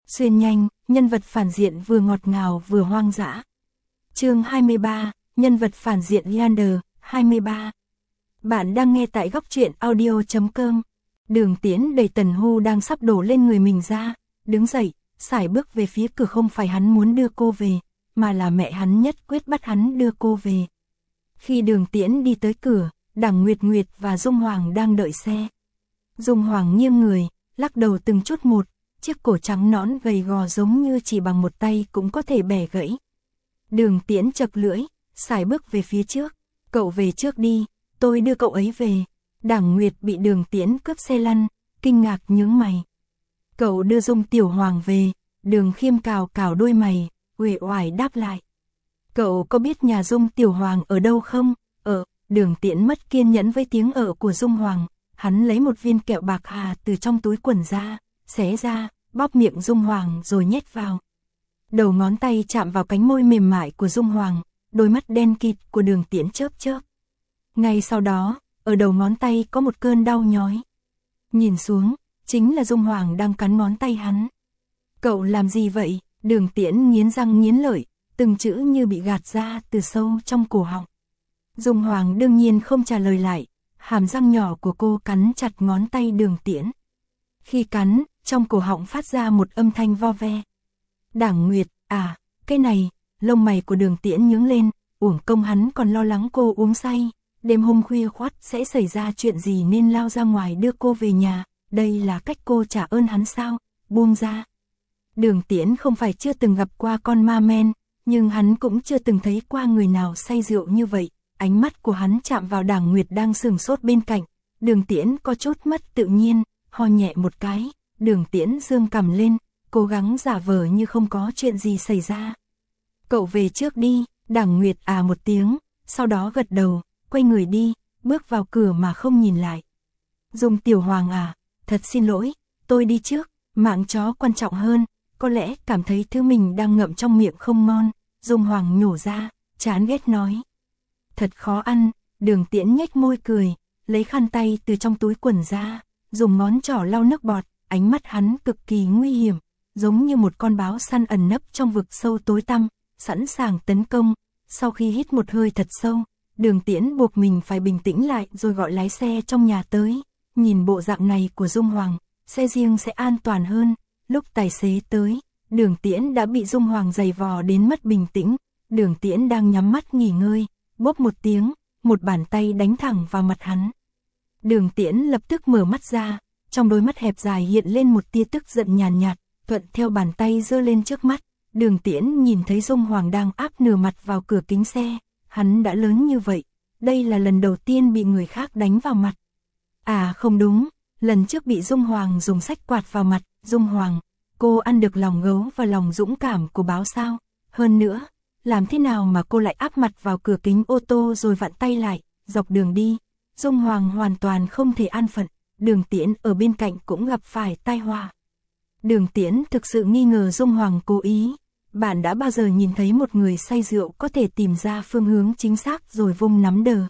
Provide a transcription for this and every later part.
Xuyên nhanh, nhân vật phản diện vừa ngọt ngào vừa hoang dã. Chương 23, nhân vật phản diện Leander, 23. Bạn đang nghe tại góc truyện audio.com. Đường Tiễn đẩy Tần Hu đang sắp đổ lên người mình ra, đứng dậy, sải bước về phía cửa. Không phải hắn muốn đưa cô về, mà là mẹ hắn nhất quyết bắt hắn đưa cô về. Khi Đường Tiễn đi tới cửa, Đảng Nguyệt Nguyệt và Dung Hoàng đang đợi xe. Dung Hoàng nghiêng người, lắc đầu từng chút một, chiếc cổ trắng nõn gầy gò giống như chỉ bằng một tay cũng có thể bẻ gãy. Đường Tiễn chậc lưỡi, sải bước về phía trước. Cậu về trước đi, tôi đưa cậu ấy về. Đảng Nguyệt bị Đường Tiễn cướp xe lăn, kinh ngạc nhướng mày. Cậu đưa Dung Tiểu Hoàng về. Đường Khiêm cào cào đôi mày, uể oải đáp lại. Cậu có biết nhà Dung Tiểu Hoàng ở đâu không? Đường Tiễn mất kiên nhẫn với tiếng của Dung Hoàng. Hắn lấy một viên kẹo bạc hà từ trong túi quần ra, xé ra, bóp miệng Dung Hoàng rồi nhét vào. Đầu ngón tay chạm vào cánh môi mềm mại của Dung Hoàng, đôi mắt đen kịt của Đường Tiễn chớp chớp. Ngay sau đó, ở đầu ngón tay có một cơn đau nhói. Nhìn xuống, chính là Dung Hoàng đang cắn ngón tay hắn. Cậu làm gì vậy? Đường Tiễn nghiến răng nghiến lợi, từng chữ như bị gạt ra từ sâu trong cổ họng. Dung Hoàng đương nhiên không trả lời lại, hàm răng nhỏ của cô cắn chặt ngón tay Đường Tiễn. Khi cắn, trong cổ họng phát ra một âm thanh vo ve. Đảng Nguyệt, cái này, lông mày của Đường Tiễn nhướng lên, uổng công hắn còn lo lắng cô uống say, đêm hôm khuya khoắt sẽ xảy ra chuyện gì nên lao ra ngoài đưa cô về nhà, đây là cách cô trả ơn hắn sao? Buông ra. Đường Tiễn không phải chưa từng gặp qua con ma men, nhưng hắn cũng chưa từng thấy qua người nào say rượu như vậy. Ánh mắt của hắn chạm vào Đảng Nguyệt đang sừng sốt bên cạnh. Đường Tiễn có chút mất tự nhiên, ho nhẹ một cái. Đường Tiễn giương cằm lên, cố gắng giả vờ như không có chuyện gì xảy ra. Cậu về trước đi. Đảng Nguyệt một tiếng, sau đó gật đầu, quay người đi, bước vào cửa mà không nhìn lại. Dung Tiểu Hoàng thật xin lỗi, tôi đi trước, mạng chó quan trọng hơn. Có lẽ cảm thấy thứ mình đang ngậm trong miệng không ngon. Dung Hoàng nhổ ra, chán ghét nói. Thật khó ăn. Đường Tiễn nhếch môi cười, lấy khăn tay từ trong túi quần ra, dùng ngón trỏ lau nước bọt. Ánh mắt hắn cực kỳ nguy hiểm, giống như một con báo săn ẩn nấp trong vực sâu tối tăm, sẵn sàng tấn công. Sau khi hít một hơi thật sâu, Đường Tiễn buộc mình phải bình tĩnh lại rồi gọi lái xe trong nhà tới. Nhìn bộ dạng này của Dung Hoàng, xe riêng sẽ an toàn hơn. Lúc tài xế tới, Đường Tiễn đã bị Dung Hoàng giày vò đến mất bình tĩnh. Đường Tiễn đang nhắm mắt nghỉ ngơi, bốp một tiếng, một bàn tay đánh thẳng vào mặt hắn. Đường Tiễn lập tức mở mắt ra, trong đôi mắt hẹp dài hiện lên một tia tức giận nhàn nhạt, thuận theo bàn tay giơ lên trước mắt. Đường Tiễn nhìn thấy Dung Hoàng đang áp nửa mặt vào cửa kính xe. Hắn đã lớn như vậy, đây là lần đầu tiên bị người khác đánh vào mặt. Không đúng, lần trước bị Dung Hoàng dùng xách quạt vào mặt. Dung Hoàng, cô ăn được lòng gấu và lòng dũng cảm của báo sao? Hơn nữa, làm thế nào mà cô lại áp mặt vào cửa kính ô tô rồi vặn tay lại, dọc đường đi? Dung Hoàng hoàn toàn không thể an phận. Đường Tiễn ở bên cạnh cũng gặp phải tai họa. Đường Tiễn thực sự nghi ngờ Dung Hoàng cố ý. Bạn đã bao giờ nhìn thấy một người say rượu có thể tìm ra phương hướng chính xác rồi vung nắm đờ?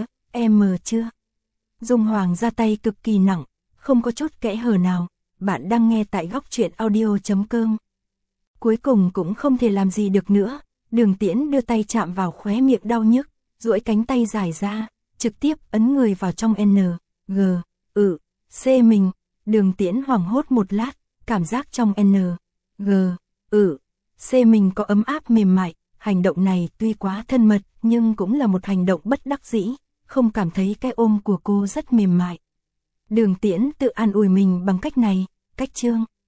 Em chưa? Dung Hoàng ra tay cực kỳ nặng, không có chút kẽ hở nào. Bạn đang nghe tại góc truyện audio.com. Cuối cùng cũng không thể làm gì được nữa. Đường Tiễn đưa tay chạm vào khóe miệng đau nhức, duỗi cánh tay dài ra, trực tiếp ấn người vào trong C mình. Đường Tiễn hoảng hốt một lát, cảm giác trong C mình có ấm áp mềm mại. Hành động này tuy quá thân mật nhưng cũng là một hành động bất đắc dĩ, không cảm thấy cái ôm của cô rất mềm mại. Đường Tiễn tự an ủi mình bằng cách này, cách chương.